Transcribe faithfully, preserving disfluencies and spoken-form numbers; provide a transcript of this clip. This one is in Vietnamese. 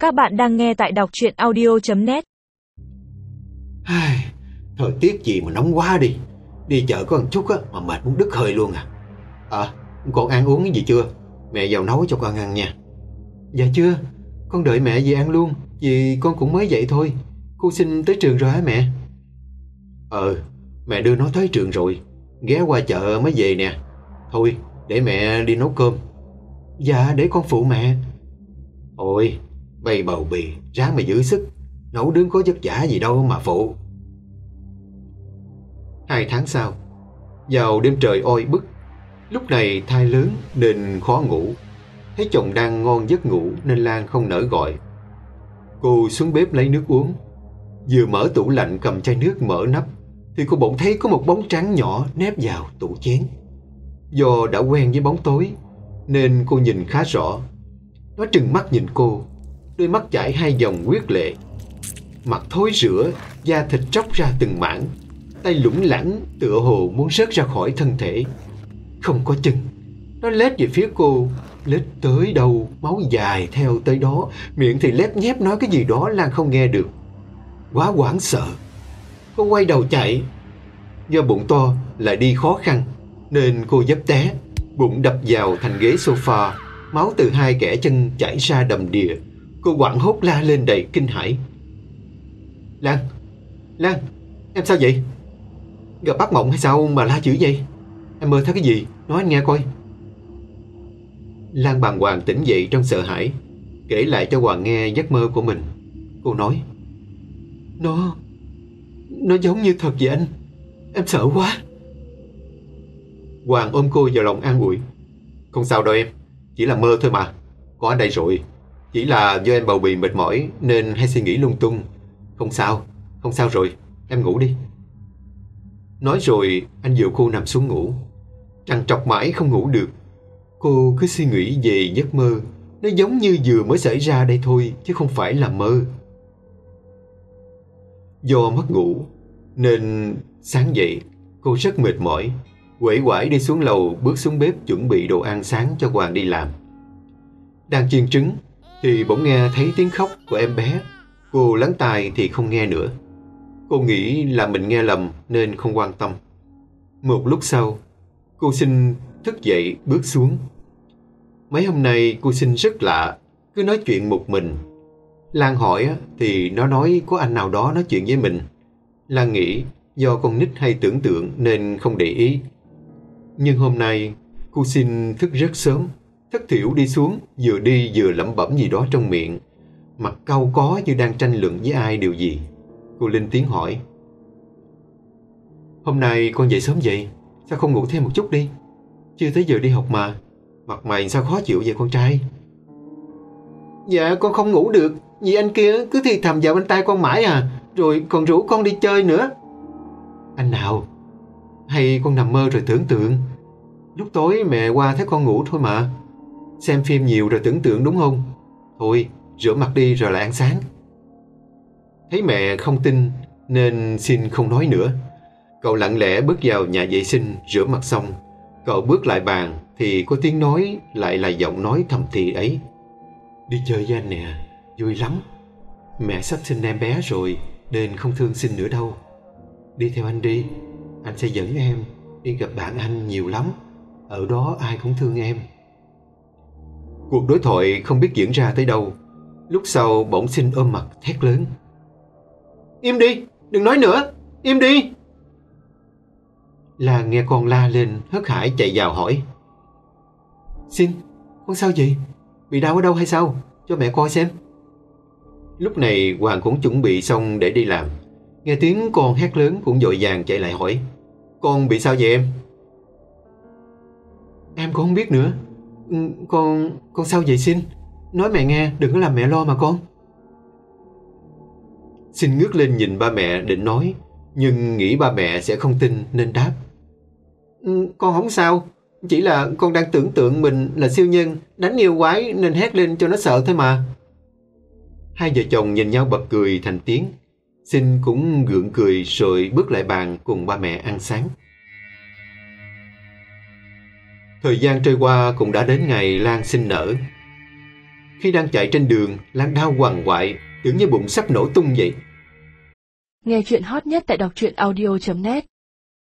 Các bạn đang nghe tại đọc truyện audio chấm net. Thời tiết gì mà nóng quá đi. Đi chợ có một chút á mà mệt muốn đứt hơi luôn à. À, con ăn uống cái gì chưa? Mẹ vào nấu cho con ăn nha. Dạ chưa, con đợi mẹ về ăn luôn. Vì con cũng mới dậy thôi. Cô Sinh tới trường rồi hả mẹ? Ờ, mẹ đưa nó tới trường rồi. Ghé qua chợ mới về nè. Thôi, để mẹ đi nấu cơm. Dạ, để con phụ mẹ. Ôi, bay bầu bì, ráng mà giữ sức. Nấu nướng có vất vả gì đâu mà phụ. Hai tháng sau, vào đêm trời oi bức, lúc này thai lớn nên khó ngủ. Thấy chồng đang ngon giấc ngủ nên Lan không nỡ gọi. Cô xuống bếp lấy nước uống. Vừa mở tủ lạnh cầm chai nước mở nắp thì cô bỗng thấy có một bóng trắng nhỏ nép vào tủ chén. Do đã quen với bóng tối nên cô nhìn khá rõ. Nó trừng mắt nhìn cô, đôi mắt chảy hai dòng huyết lệ. Mặt thối rữa, da thịt tróc ra từng mảng, tay lủng lẳng tựa hồ muốn rớt ra khỏi thân thể. Không có chân, nó lết về phía cô. Lết tới đâu máu dài theo tới đó, miệng thì lép nhép nói cái gì đó Lan không nghe được. Quá hoảng sợ, cô quay đầu chạy. Do bụng to lại đi khó khăn nên cô dấp té, bụng đập vào thành ghế sofa. Máu từ hai kẽ chân chảy ra đầm đìa. Cô hoảng hốt la lên đầy kinh hãi. Lan, Lan, em sao vậy? Gặp ác mộng hay sao mà la dữ vậy? Em mơ thấy cái gì? Nói anh nghe coi. Lan bàng hoàng tỉnh dậy trong sợ hãi, kể lại cho Hoàng nghe giấc mơ của mình. Cô nói: Nó, nó giống như thật vậy anh. Em sợ quá. Hoàng ôm cô vào lòng an ủi: Không sao đâu em, chỉ là mơ thôi mà. Có ở đây rồi. Chỉ là do em bầu bì mệt mỏi nên hay suy nghĩ lung tung. Không sao, không sao rồi, em ngủ đi. Nói rồi anh dìu cô nằm xuống ngủ. Trằn trọc mãi không ngủ được. Cô cứ suy nghĩ về giấc mơ. Nó giống như vừa mới xảy ra đây thôi, chứ không phải là mơ. Do mất ngủ nên sáng dậy cô rất mệt mỏi, uể oải đi xuống lầu, bước xuống bếp chuẩn bị đồ ăn sáng cho Hoàng đi làm. Đang chiên trứng thì bỗng nghe thấy tiếng khóc của em bé. Cô lắng tai thì không nghe nữa. Cô nghĩ là mình nghe lầm nên không quan tâm. Một lúc sau, cô Sinh thức dậy bước xuống. Mấy hôm nay cô Sinh rất lạ, cứ nói chuyện một mình. Lan hỏi thì nó nói có anh nào đó nói chuyện với mình. Lan nghĩ do con nít hay tưởng tượng nên không để ý. Nhưng hôm nay cô Sinh thức rất sớm, thất thểu đi xuống, vừa đi vừa lẩm bẩm gì đó trong miệng, mặt cau có như đang tranh luận với ai điều gì. Cô lên tiếng hỏi: Hôm nay con dậy sớm vậy, sao không ngủ thêm một chút đi? Chưa tới giờ đi học mà. Mặt mày sao khó chịu vậy con trai? Dạ con không ngủ được, vì anh kia cứ thì thầm vào bên tai con mãi à, rồi còn rủ con đi chơi nữa. Anh nào? Hay con nằm mơ rồi tưởng tượng? Lúc tối mẹ qua thấy con ngủ thôi mà. Xem phim nhiều rồi tưởng tượng đúng không? Thôi rửa mặt đi rồi lại ăn sáng. Thấy mẹ không tin nên Xin không nói nữa. Cậu lặng lẽ bước vào nhà vệ sinh rửa mặt xong. Cậu bước lại bàn thì có tiếng nói lại là giọng nói thầm thì ấy: Đi chơi với anh nè, vui lắm. Mẹ sắp sinh em bé rồi nên không thương Xin nữa đâu. Đi theo anh đi, anh sẽ dẫn em đi gặp bạn anh nhiều lắm. Ở đó ai cũng thương em. Cuộc đối thoại không biết diễn ra tới đâu. Lúc sau bỗng Xin ôm mặt thét lớn: Im đi, đừng nói nữa, im đi. Là nghe con la lên hớt hải chạy vào hỏi: Xin, con sao vậy? Bị đau ở đâu hay sao? Cho mẹ coi xem. Lúc này Hoàng cũng chuẩn bị xong để đi làm. Nghe tiếng con hét lớn cũng vội vàng chạy lại hỏi: Con bị sao vậy em? Em cũng không biết nữa. Con, con sao vậy Xin? Nói mẹ nghe, đừng có làm mẹ lo mà con. Xin ngước lên nhìn ba mẹ định nói, nhưng nghĩ ba mẹ sẽ không tin nên đáp: Con không sao, chỉ là con đang tưởng tượng mình là siêu nhân đánh yêu quái nên hét lên cho nó sợ thôi mà. Hai vợ chồng nhìn nhau bật cười thành tiếng. Xin cũng gượng cười rồi bước lại bàn cùng ba mẹ ăn sáng. Thời gian trôi qua cũng đã đến ngày Lan sinh nở. Khi đang chạy trên đường, Lan đau quằn quại, tưởng như bụng sắp nổ tung vậy. Nghe chuyện hot nhất tại đọc truyện audio chấm net